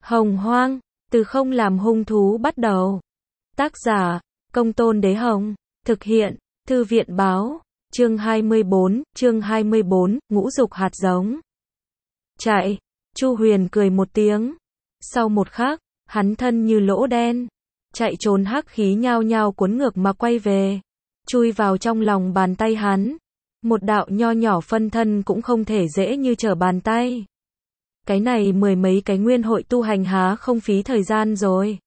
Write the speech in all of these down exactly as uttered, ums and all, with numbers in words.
Hồng Hoang, từ không làm hung thú bắt đầu. Tác giả, Công Tôn Đế Hồng. Thực hiện, Thư viện Báo. Chương hai mươi bốn, chương hai mươi bốn, ngũ dục hạt giống. Chạy, Chu Huyền cười một tiếng. Sau một khắc, hắn thân như lỗ đen. Chạy trốn hắc khí nhao nhao cuốn ngược mà quay về. Chui vào trong lòng bàn tay hắn. Một đạo nho nhỏ phân thân cũng không thể dễ như trở bàn tay. Cái này mười mấy cái nguyên hội tu hành há không phí thời gian rồi.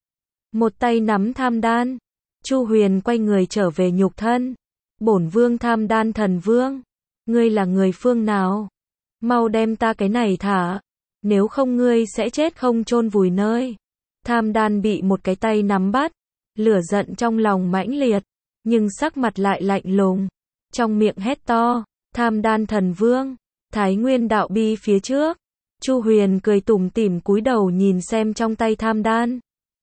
Một tay nắm tham đan. Chu Huyền quay người trở về nhục thân. Bổn vương tham đan thần vương. Ngươi là người phương nào? Mau đem ta cái này thả. Nếu không ngươi sẽ chết không chôn vùi nơi. Tham đan bị một cái tay nắm bắt. Lửa giận trong lòng mãnh liệt. Nhưng sắc mặt lại lạnh lùng. Trong miệng hét to. Tham đan thần vương. Thái nguyên đạo bi phía trước. Chu Huyền cười tủm tỉm cúi đầu nhìn xem trong tay tham đan.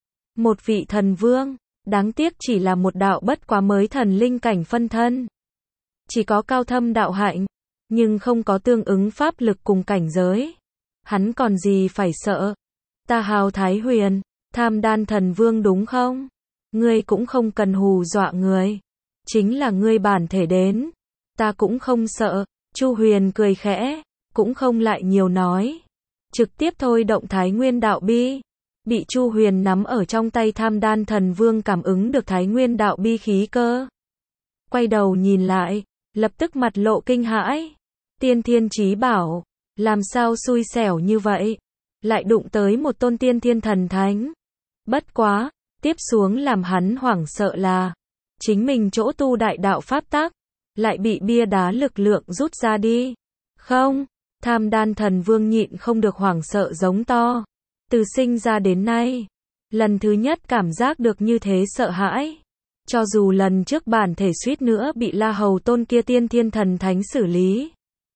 Một vị thần vương. Đáng tiếc chỉ là một đạo bất quá mới thần linh cảnh phân thân. Chỉ có cao thâm đạo hạnh. Nhưng không có tương ứng pháp lực cùng cảnh giới. Hắn còn gì phải sợ. Ta hào Thái Huyền. Tham đan thần vương đúng không? Ngươi cũng không cần hù dọa người. Chính là ngươi bản thể đến. Ta cũng không sợ. Chu Huyền cười khẽ. Cũng không lại nhiều nói. Trực tiếp thôi động Thái Nguyên đạo bi. Bị Chu Huyền nắm ở trong tay tham đan thần vương cảm ứng được Thái Nguyên đạo bi khí cơ. Quay đầu nhìn lại. Lập tức mặt lộ kinh hãi. Tiên thiên chí bảo. Làm sao xui xẻo như vậy. Lại đụng tới một tôn tiên thiên thần thánh. Bất quá. Tiếp xuống làm hắn hoảng sợ là. Chính mình chỗ tu đại đạo pháp tắc. Lại bị bia đá lực lượng rút ra đi. Không. Tham đan thần vương nhịn không được hoảng sợ giống to. Từ sinh ra đến nay. Lần thứ nhất cảm giác được như thế sợ hãi. Cho dù lần trước bản thể suýt nữa bị La Hầu tôn kia tiên thiên thần thánh xử lý.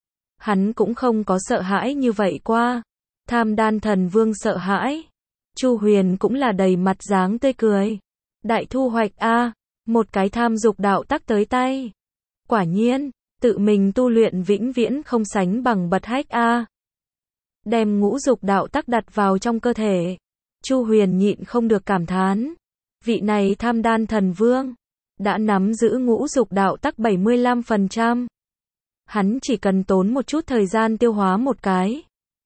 Hắn cũng không có sợ hãi như vậy qua. Tham đan thần vương sợ hãi. Chu Huyền cũng là đầy mặt dáng tươi cười. Đại thu hoạch a, một cái tham dục đạo tắc tới tay. Quả nhiên, tự mình tu luyện vĩnh viễn không sánh bằng bật hách a. Đem ngũ dục đạo tắc đặt vào trong cơ thể. Chu Huyền nhịn không được cảm thán. Vị này tham đan thần vương. Đã nắm giữ ngũ dục đạo tắc bảy mươi lăm phần trăm. Hắn chỉ cần tốn một chút thời gian tiêu hóa một cái.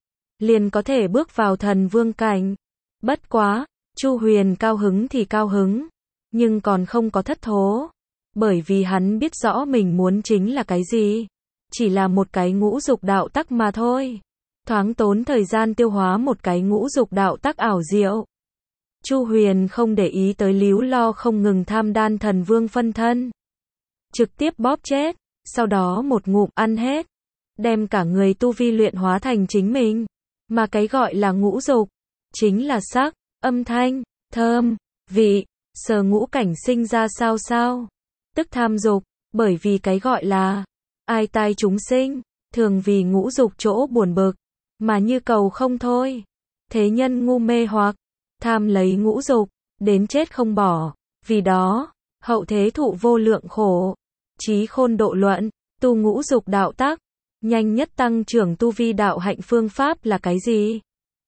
Liền có thể bước vào thần vương cảnh. Bất quá, Chu Huyền cao hứng thì cao hứng. Nhưng còn không có thất thố. Bởi vì hắn biết rõ mình muốn chính là cái gì. Chỉ là một cái ngũ dục đạo tắc mà thôi. Thoáng tốn thời gian tiêu hóa một cái ngũ dục đạo tắc ảo diệu. Chu Huyền không để ý tới líu lo không ngừng tham đan thần vương phân thân. Trực tiếp bóp chết. Sau đó một ngụm ăn hết. Đem cả người tu vi luyện hóa thành chính mình. Mà cái gọi là ngũ dục. Chính là sắc, âm thanh, thơm, vị, sở ngũ cảnh sinh ra sao sao. Tức tham dục. Bởi vì cái gọi là ai tai chúng sinh. Thường vì ngũ dục chỗ buồn bực. Mà như cầu không thôi. Thế nhân ngu mê hoặc. Tham lấy ngũ dục. Đến chết không bỏ. Vì đó. Hậu thế thụ vô lượng khổ. Trí khôn độ luận. Tu ngũ dục đạo tắc. Nhanh nhất tăng trưởng tu vi đạo hạnh phương pháp là cái gì?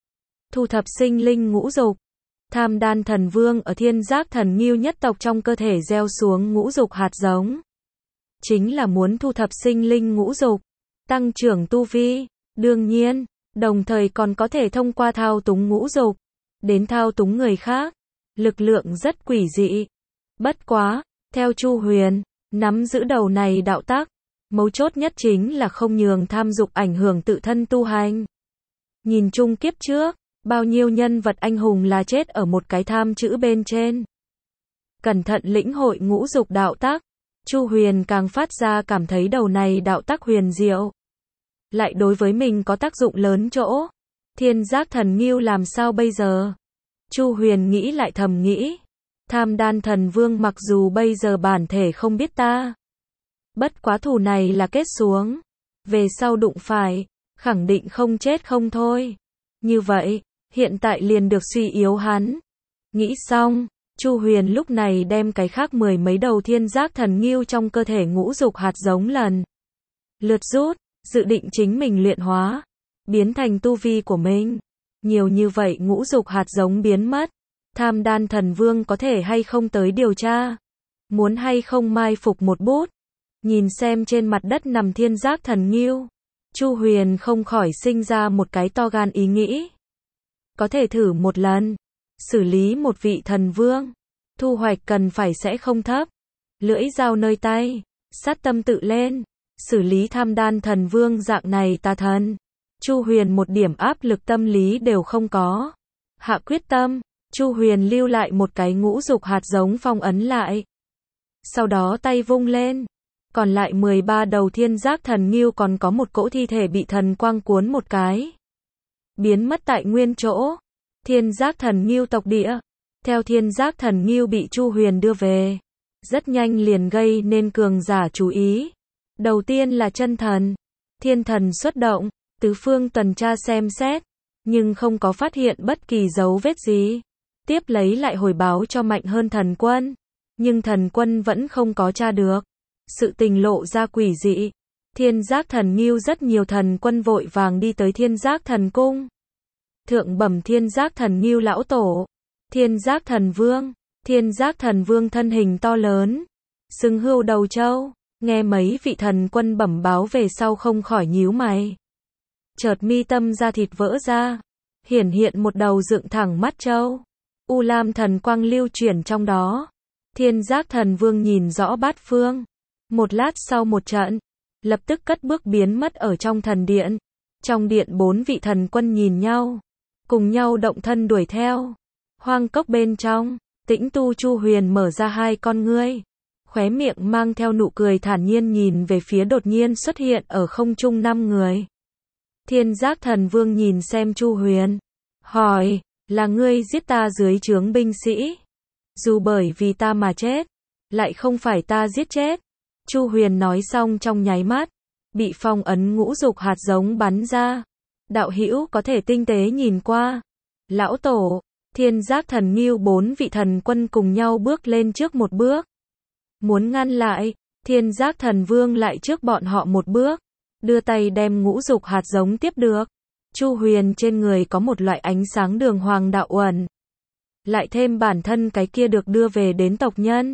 Thu thập sinh linh ngũ dục. Tham đan thần vương ở thiên giác thần Ngưu nhất tộc trong cơ thể gieo xuống ngũ dục hạt giống. Chính là muốn thu thập sinh linh ngũ dục. Tăng trưởng tu vi. Đương nhiên. Đồng thời còn có thể thông qua thao túng ngũ dục. Đến thao túng người khác. Lực lượng rất quỷ dị. Bất quá. Theo Chu Huyền. Nắm giữ đầu này đạo tắc. Mấu chốt nhất chính là không nhường tham dục ảnh hưởng tự thân tu hành. Nhìn chung kiếp trước. Bao nhiêu nhân vật anh hùng là chết ở một cái tham chữ bên trên. Cẩn thận lĩnh hội ngũ dục đạo tắc. Chu Huyền càng phát ra cảm thấy đầu này đạo tắc huyền diệu. Lại đối với mình có tác dụng lớn chỗ. Thiên giác thần Ngưu làm sao bây giờ? Chu Huyền nghĩ lại thầm nghĩ. Tham đan thần vương mặc dù bây giờ bản thể không biết ta. Bất quá thù này là kết xuống. Về sau đụng phải. Khẳng định không chết không thôi. Như vậy. Hiện tại liền được suy yếu hắn. Nghĩ xong. Chu Huyền lúc này đem cái khác mười mấy đầu thiên giác thần Ngưu trong cơ thể ngũ dục hạt giống lần lượt rút. Dự định chính mình luyện hóa. Biến thành tu vi của mình. Nhiều như vậy ngũ dục hạt giống biến mất. Tham đan thần vương có thể hay không tới điều tra? Muốn hay không mai phục một bút? Nhìn xem trên mặt đất nằm thiên giác thần ngưu. Chu Huyền không khỏi sinh ra một cái to gan ý nghĩ. Có thể thử một lần. Xử lý một vị thần vương. Thu hoạch cần phải sẽ không thấp. Lưỡi dao nơi tay. Sát tâm tự lên. Xử lý tham đan thần vương dạng này tà thần. Chu Huyền một điểm áp lực tâm lý đều không có. Hạ quyết tâm. Chu Huyền lưu lại một cái ngũ dục hạt giống phong ấn lại. Sau đó tay vung lên. Còn lại mười ba đầu thiên giác thần ngưu còn có một cỗ thi thể bị thần quang cuốn một cái. Biến mất tại nguyên chỗ. Thiên giác thần ngưu tộc địa. Theo thiên giác thần ngưu bị Chu Huyền đưa về. Rất nhanh liền gây nên cường giả chú ý. Đầu tiên là chân thần. Thiên thần xuất động. Tứ phương tuần tra xem xét. Nhưng không có phát hiện bất kỳ dấu vết gì. Tiếp lấy lại hồi báo cho mạnh hơn thần quân. Nhưng thần quân vẫn không có tra được. Sự tình lộ ra quỷ dị. Thiên giác thần ngưu rất nhiều thần quân vội vàng đi tới thiên giác thần cung. Thượng bẩm thiên giác thần ngưu lão tổ. Thiên giác thần vương. Thiên giác thần vương thân hình to lớn. Sừng hươu đầu trâu. Nghe mấy vị thần quân bẩm báo về sau không khỏi nhíu mày. Chợt mi tâm da thịt vỡ ra. Hiển hiện một đầu dựng thẳng mắt trâu. U lam thần quang lưu chuyển trong đó. Thiên giác thần vương nhìn rõ bát phương. Một lát sau một trận. Lập tức cất bước biến mất ở trong thần điện. Trong điện bốn vị thần quân nhìn nhau. Cùng nhau động thân đuổi theo. Hoang cốc bên trong. Tĩnh tu Chu Huyền mở ra hai con ngươi. Khóe miệng mang theo nụ cười thản nhiên nhìn về phía đột nhiên xuất hiện ở không trung năm người. Thiên giác thần vương nhìn xem Chu Huyền. Hỏi, là ngươi giết ta dưới trướng binh sĩ? Dù bởi vì ta mà chết, lại không phải ta giết chết. Chu Huyền nói xong trong nháy mắt, bị phong ấn ngũ dục hạt giống bắn ra. Đạo hữu có thể tinh tế nhìn qua. Lão tổ, thiên giác thần ngưu bốn vị thần quân cùng nhau bước lên trước một bước. Muốn ngăn lại, thiên giác thần vương lại trước bọn họ một bước. Đưa tay đem ngũ dục hạt giống tiếp được. Chu Huyền trên người có một loại ánh sáng đường hoàng đạo uẩn. Lại thêm bản thân cái kia được đưa về đến tộc nhân.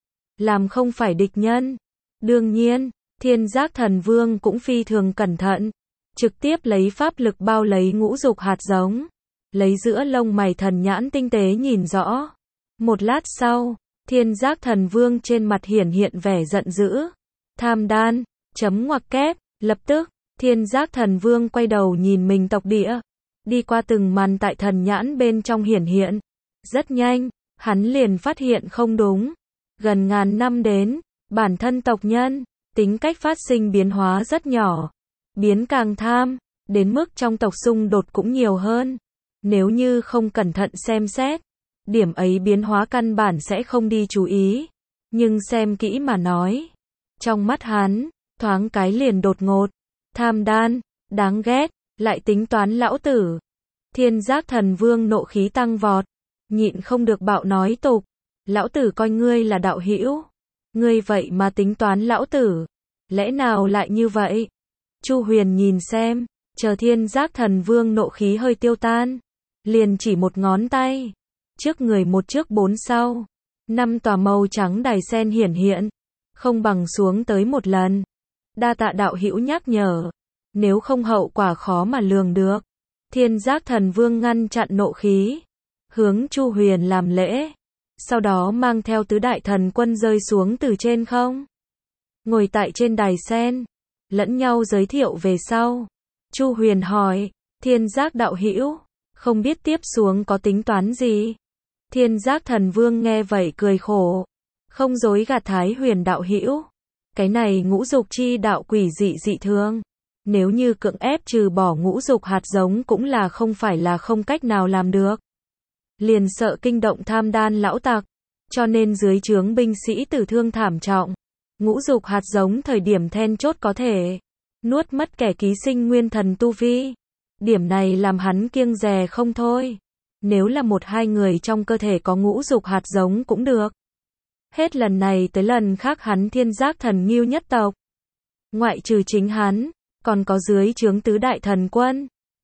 Làm không phải địch nhân. Đương nhiên, thiên giác thần vương cũng phi thường cẩn thận. Trực tiếp lấy pháp lực bao lấy ngũ dục hạt giống. Lấy giữa lông mày thần nhãn tinh tế nhìn rõ. Một lát sau, thiên giác thần vương trên mặt hiển hiện vẻ giận dữ. Tham đan, chấm ngoặc kép, lập tức, thiên giác thần vương quay đầu nhìn mình tộc địa. Đi qua từng màn tại thần nhãn bên trong hiển hiện. Rất nhanh, hắn liền phát hiện không đúng. Gần ngàn năm đến, bản thân tộc nhân, tính cách phát sinh biến hóa rất nhỏ. Biến càng tham, đến mức trong tộc xung đột cũng nhiều hơn. Nếu như không cẩn thận xem xét, điểm ấy biến hóa căn bản sẽ không đi chú ý. Nhưng xem kỹ mà nói, trong mắt hắn, thoáng cái liền đột ngột. Tham đan, đáng ghét, lại tính toán lão tử. Thiên giác thần vương nộ khí tăng vọt. Nhịn không được bạo nói tục. Lão tử coi ngươi là đạo hữu. Ngươi vậy mà tính toán lão tử. Lẽ nào lại như vậy? Chu Huyền nhìn xem. Chờ thiên giác thần vương nộ khí hơi tiêu tan. Liền chỉ một ngón tay. Trước người một trước bốn sau. Năm tòa màu trắng đài sen hiển hiện. Không bằng xuống tới một lần. Đa tạ đạo hữu nhắc nhở. Nếu không hậu quả khó mà lường được. Thiên giác thần vương ngăn chặn nộ khí. Hướng Chu Huyền làm lễ. Sau đó mang theo tứ đại thần quân rơi xuống từ trên không. Ngồi tại trên đài sen. Lẫn nhau giới thiệu về sau. Chu Huyền hỏi. Thiên giác đạo hữu. Không biết tiếp xuống có tính toán gì? Thiên giác thần vương nghe vậy cười khổ. Không dối gạt Thái Huyền đạo hữu. Cái này ngũ dục chi đạo quỷ dị dị thường. Nếu như cưỡng ép trừ bỏ ngũ dục hạt giống cũng là không phải là không cách nào làm được. Liền sợ kinh động tham đan lão tặc. Cho nên dưới trướng binh sĩ tử thương thảm trọng. Ngũ dục hạt giống thời điểm then chốt có thể nuốt mất kẻ ký sinh nguyên thần tu vi. Điểm này làm hắn kiêng dè không thôi. Nếu là một hai người trong cơ thể có ngũ dục hạt giống cũng được. Hết lần này tới lần khác hắn thiên giác thần ngưu nhất tộc. Ngoại trừ chính hắn, còn có dưới trướng tứ đại thần quân.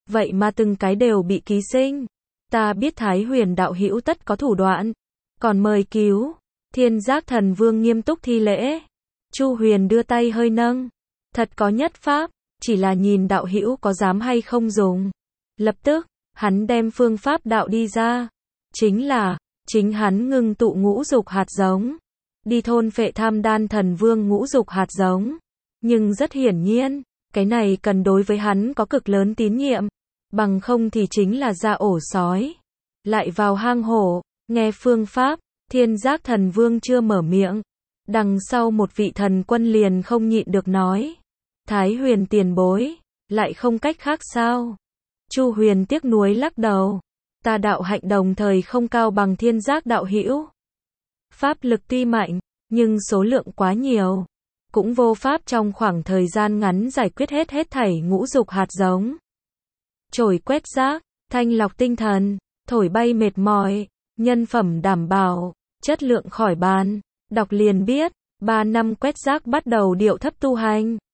vậy mà từng cái đều bị ký sinh. Ta biết Thái Huyền đạo hữu tất có thủ đoạn, còn mời cứu. Thiên Giác Thần Vương nghiêm túc thi lễ. Chu Huyền đưa tay hơi nâng. Thật có nhất pháp, chỉ là nhìn đạo hữu có dám hay không dùng. Lập tức, hắn đem phương pháp đạo đi ra. Chính là, chính hắn ngưng tụ ngũ dục hạt giống. Đi thôn phệ Tham Đan Thần Vương ngũ dục hạt giống. Nhưng rất hiển nhiên, cái này cần đối với hắn có cực lớn tín nhiệm. Bằng không thì chính là ra ổ sói. Lại vào hang hổ, nghe phương pháp, Thiên Giác Thần Vương chưa mở miệng. Đằng sau một vị thần quân liền không nhịn được nói. Thái Huyền tiền bối, lại không cách khác sao? Chu Huyền tiếc nuối lắc đầu. Ta đạo hạnh đồng thời không cao bằng Thiên Giác đạo hữu. Pháp lực tuy mạnh, nhưng số lượng quá nhiều. Cũng vô pháp trong khoảng thời gian ngắn giải quyết hết hết thảy ngũ dục hạt giống. Chổi quét rác, thanh lọc tinh thần, thổi bay mệt mỏi, nhân phẩm đảm bảo, chất lượng khỏi bàn. Đọc liền biết, ba năm quét rác bắt đầu điệu thấp tu hành.